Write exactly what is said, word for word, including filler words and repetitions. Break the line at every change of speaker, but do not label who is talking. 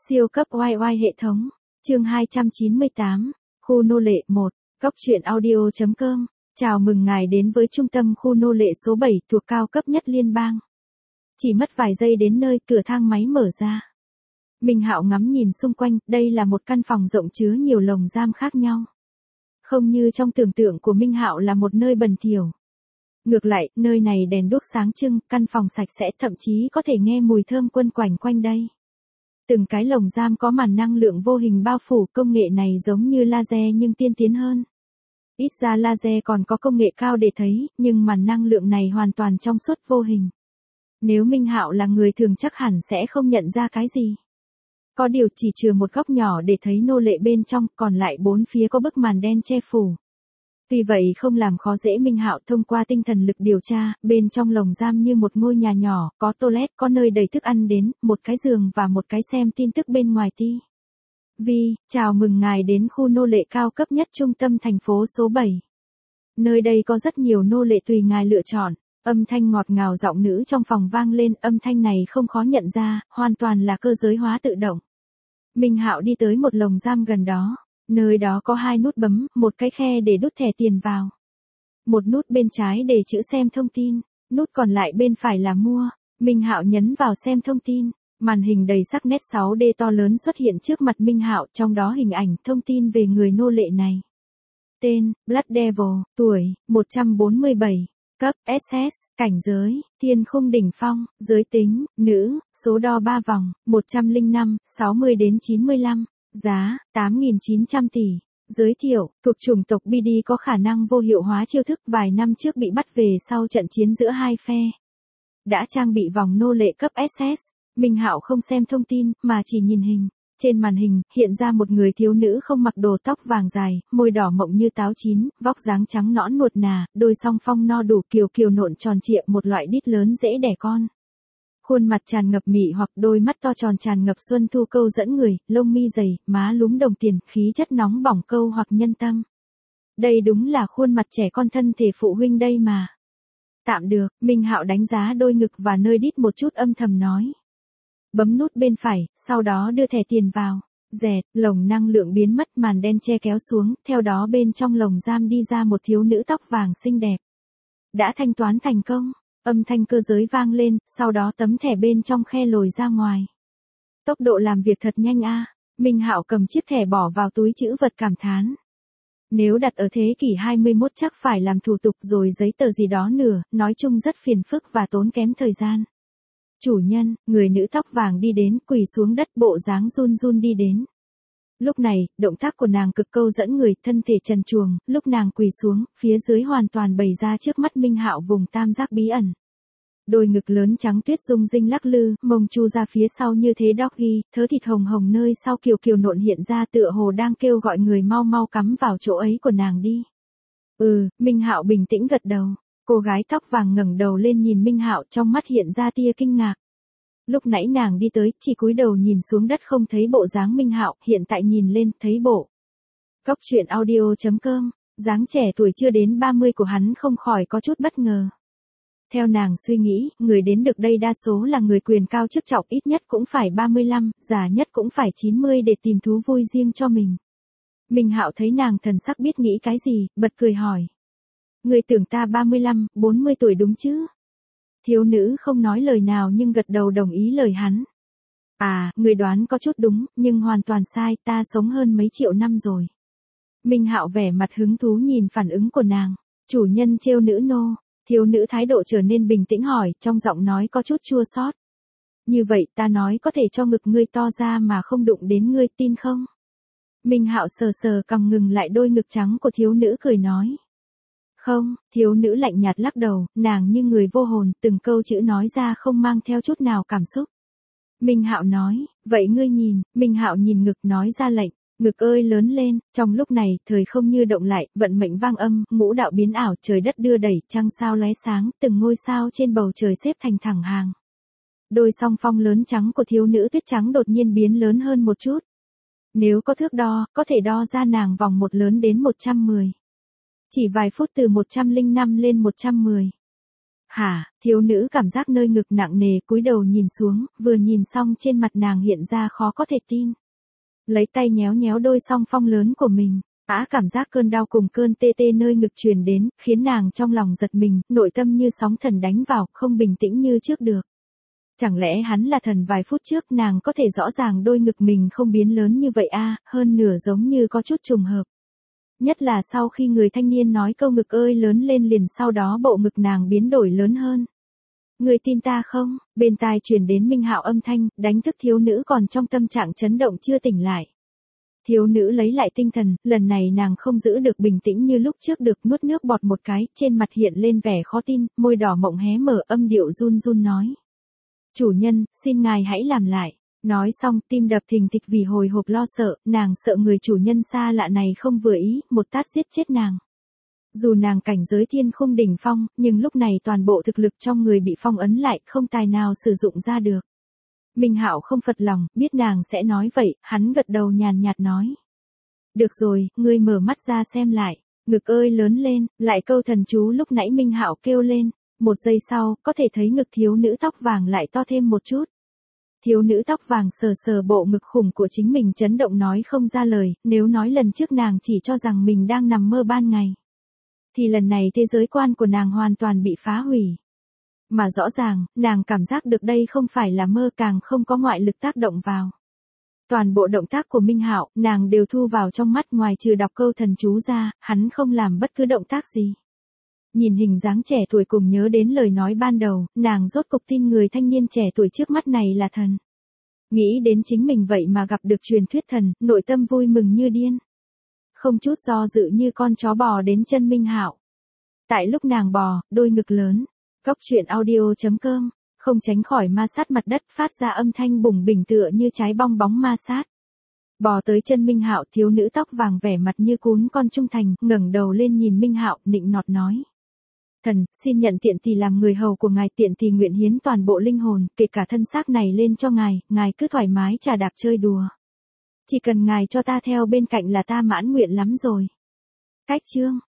Siêu cấp oai oai hệ thống. Chương hai trăm chín mươi tám. Khu nô lệ một. Góc truyện audio chấm com. Chào mừng ngài đến với trung tâm khu nô lệ số bảy thuộc cao cấp nhất liên bang. Chỉ mất vài giây đến nơi, cửa thang máy mở ra. Minh Hạo ngắm nhìn xung quanh, đây là một căn phòng rộng chứa nhiều lồng giam khác nhau. Không như trong tưởng tượng của Minh Hạo là một nơi bẩn thỉu. Ngược lại, nơi này đèn đuốc sáng trưng, căn phòng sạch sẽ, thậm chí có thể nghe mùi thơm quân quanh quanh đây. Từng cái lồng giam có màn năng lượng vô hình bao phủ, công nghệ này giống như laser nhưng tiên tiến hơn. Ít ra laser còn có công nghệ cao để thấy, nhưng màn năng lượng này hoàn toàn trong suốt vô hình. Nếu Minh Hạo là người thường chắc hẳn sẽ không nhận ra cái gì. Có điều chỉ chừa một góc nhỏ để thấy nô lệ bên trong, còn lại bốn phía có bức màn đen che phủ. Vì vậy không làm khó dễ Minh Hạo thông qua tinh thần lực điều tra, bên trong lồng giam như một ngôi nhà nhỏ, có toilet, có nơi đầy thức ăn đến, một cái giường và một cái xem tin tức bên ngoài ti vi. Chào mừng ngài đến khu nô lệ cao cấp nhất trung tâm thành phố số bảy. Nơi đây có rất nhiều nô lệ tùy ngài lựa chọn. Âm thanh ngọt ngào giọng nữ trong phòng vang lên, âm thanh này không khó nhận ra, hoàn toàn là cơ giới hóa tự động. Minh Hạo đi tới một lồng giam gần đó. Nơi đó có hai nút bấm, một cái khe để đút thẻ tiền vào. Một nút bên trái để chữ xem thông tin, nút còn lại bên phải là mua. Minh Hạo nhấn vào xem thông tin, màn hình đầy sắc nét sáu D to lớn xuất hiện trước mặt Minh Hạo, trong đó hình ảnh, thông tin về người nô lệ này. Tên, Blood Devil, tuổi, một trăm bốn mươi bảy, cấp, ét ét, cảnh giới, thiên khung đỉnh phong, giới tính, nữ, số đo ba vòng, một trăm lẻ năm, sáu mươi đến chín mươi lăm. Giá, tám nghìn chín trăm tỷ. Giới thiệu, thuộc chủng tộc bê đê có khả năng vô hiệu hóa chiêu thức, vài năm trước bị bắt về sau trận chiến giữa hai phe. Đã trang bị vòng nô lệ cấp ét ét. Minh Hạo không xem thông tin, mà chỉ nhìn hình. Trên màn hình, hiện ra một người thiếu nữ không mặc đồ, tóc vàng dài, môi đỏ mọng như táo chín, vóc dáng trắng nõn nuột nà, đôi song phong no đủ, kiều kiều nộn tròn trịa, một loại đít lớn dễ đẻ con. Khuôn mặt tràn ngập mị hoặc, đôi mắt to tròn tràn ngập xuân thu câu dẫn người, lông mi dày, má lúm đồng tiền, khí chất nóng bỏng câu hoặc nhân tâm. Đây đúng là khuôn mặt trẻ con thân thể phụ huynh đây mà. Tạm được, Minh Hạo đánh giá đôi ngực và nơi đít một chút, âm thầm nói. Bấm nút bên phải, sau đó đưa thẻ tiền vào. Dẹt, lồng năng lượng biến mất, màn đen che kéo xuống, theo đó bên trong lồng giam đi ra một thiếu nữ tóc vàng xinh đẹp. Đã thanh toán thành công. Âm thanh cơ giới vang lên, sau đó tấm thẻ bên trong khe lồi ra ngoài. Tốc độ làm việc thật nhanh a. Minh Hạo cầm chiếc thẻ bỏ vào túi trữ vật cảm thán. Nếu đặt ở thế kỷ hai mươi mốt chắc phải làm thủ tục rồi giấy tờ gì đó nữa, nói chung rất phiền phức và tốn kém thời gian. Chủ nhân, người nữ tóc vàng đi đến, quỳ xuống đất, bộ dáng run run đi đến. Lúc này, động tác của nàng cực câu dẫn người, thân thể trần truồng, lúc nàng quỳ xuống, phía dưới hoàn toàn bày ra trước mắt Minh Hạo vùng tam giác bí ẩn. Đôi ngực lớn trắng tuyết rung rinh lắc lư, mông chu ra phía sau như thế doggy, thớ thịt hồng hồng nơi sau kiều kiều nộn hiện ra, tựa hồ đang kêu gọi người mau mau cắm vào chỗ ấy của nàng đi. Ừ, Minh Hạo bình tĩnh gật đầu. Cô gái tóc vàng ngẩng đầu lên nhìn Minh Hạo, trong mắt hiện ra tia kinh ngạc. Lúc nãy nàng đi tới, chỉ cúi đầu nhìn xuống đất không thấy bộ dáng Minh Hạo, hiện tại nhìn lên, thấy bộ. Góc truyện audio chấm com, dáng trẻ tuổi chưa đến ba mươi của hắn không khỏi có chút bất ngờ. Theo nàng suy nghĩ, người đến được đây đa số là người quyền cao chức trọng, ít nhất cũng phải ba mươi lăm, già nhất cũng phải chín mươi để tìm thú vui riêng cho mình. Minh Hạo thấy nàng thần sắc biết nghĩ cái gì, bật cười hỏi. Người tưởng ta ba mươi lăm, bốn mươi tuổi đúng chứ? Thiếu nữ không nói lời nào nhưng gật đầu đồng ý lời hắn. À, người đoán có chút đúng, nhưng hoàn toàn sai, ta sống hơn mấy triệu năm rồi. Minh Hạo vẻ mặt hứng thú nhìn phản ứng của nàng. Chủ nhân trêu nữ nô. Thiếu nữ thái độ trở nên bình tĩnh hỏi, trong giọng nói có chút chua xót. Như vậy ta nói có thể cho ngực ngươi to ra mà không đụng đến ngươi, tin không? Minh Hạo sờ sờ cằm, ngừng lại đôi ngực trắng của thiếu nữ, cười nói. Không, thiếu nữ lạnh nhạt lắc đầu, nàng như người vô hồn, từng câu chữ nói ra không mang theo chút nào cảm xúc. Minh Hạo nói, vậy ngươi nhìn. Minh Hạo nhìn ngực nói ra lệnh, ngực ơi lớn lên. Trong lúc này, thời không như động lại, vận mệnh vang âm, ngũ đạo biến ảo, trời đất đưa đẩy, trăng sao lóe sáng, từng ngôi sao trên bầu trời xếp thành thẳng hàng. Đôi song phong lớn trắng của thiếu nữ tuyết trắng đột nhiên biến lớn hơn một chút. Nếu có thước đo, có thể đo ra nàng vòng một lớn đến một trăm mười. Chỉ vài phút từ một trăm lẻ năm lên một trăm mười. Hả, thiếu nữ cảm giác nơi ngực nặng nề cúi đầu nhìn xuống, vừa nhìn xong trên mặt nàng hiện ra khó có thể tin. Lấy tay nhéo nhéo đôi song phong lớn của mình, á cảm giác cơn đau cùng cơn tê tê nơi ngực truyền đến, khiến nàng trong lòng giật mình, nội tâm như sóng thần đánh vào, không bình tĩnh như trước được. Chẳng lẽ hắn là thần vài phút trước nàng có thể rõ ràng đôi ngực mình không biến lớn như vậy a, hơn nửa giống như có chút trùng hợp. Nhất là sau khi người thanh niên nói câu ngực ơi lớn lên liền sau đó bộ ngực nàng biến đổi lớn hơn. Người tin ta không? Bên tai truyền đến Minh Hạo âm thanh, đánh thức thiếu nữ còn trong tâm trạng chấn động chưa tỉnh lại. Thiếu nữ lấy lại tinh thần, lần này nàng không giữ được bình tĩnh như lúc trước được, nuốt nước bọt một cái, trên mặt hiện lên vẻ khó tin, môi đỏ mộng hé mở, âm điệu run run nói. Chủ nhân, xin ngài hãy làm lại. Nói xong, tim đập thình thịch vì hồi hộp lo sợ, nàng sợ người chủ nhân xa lạ này không vừa ý, một tát giết chết nàng. Dù nàng cảnh giới thiên khung đỉnh phong, nhưng lúc này toàn bộ thực lực trong người bị phong ấn lại, không tài nào sử dụng ra được. Minh Hạo không phật lòng, biết nàng sẽ nói vậy, hắn gật đầu nhàn nhạt nói. Được rồi, ngươi mở mắt ra xem lại, ngực ơi lớn lên, lại câu thần chú lúc nãy Minh Hạo kêu lên, một giây sau, có thể thấy ngực thiếu nữ tóc vàng lại to thêm một chút. Thiếu nữ tóc vàng sờ sờ bộ ngực khủng của chính mình chấn động nói không ra lời, nếu nói lần trước nàng chỉ cho rằng mình đang nằm mơ ban ngày. Thì lần này thế giới quan của nàng hoàn toàn bị phá hủy. Mà rõ ràng, nàng cảm giác được đây không phải là mơ, càng không có ngoại lực tác động vào. Toàn bộ động tác của Minh Hạo, nàng đều thu vào trong mắt, ngoài trừ đọc câu thần chú ra, hắn không làm bất cứ động tác gì. Nhìn hình dáng trẻ tuổi cùng nhớ đến lời nói ban đầu, nàng rốt cục tin người thanh niên trẻ tuổi trước mắt này là thần. Nghĩ đến chính mình vậy mà gặp được truyền thuyết thần, nội tâm vui mừng như điên. Không chút do dự như con chó bò đến chân Minh Hạo. Tại lúc nàng bò, đôi ngực lớn, Cốc truyện audio chấm com, không tránh khỏi ma sát mặt đất, phát ra âm thanh bùng bỉnh tựa như trái bong bóng ma sát. Bò tới chân Minh Hạo, thiếu nữ tóc vàng vẻ mặt như cún con trung thành, ngẩng đầu lên nhìn Minh Hạo, nịnh nọt nói. Thần, xin nhận tiện tỳ làm người hầu của ngài, tiện tỳ nguyện hiến toàn bộ linh hồn, kể cả thân xác này lên cho ngài, ngài cứ thoải mái trà đạp chơi đùa. Chỉ cần ngài cho ta theo bên cạnh là ta mãn nguyện lắm rồi. Cách chương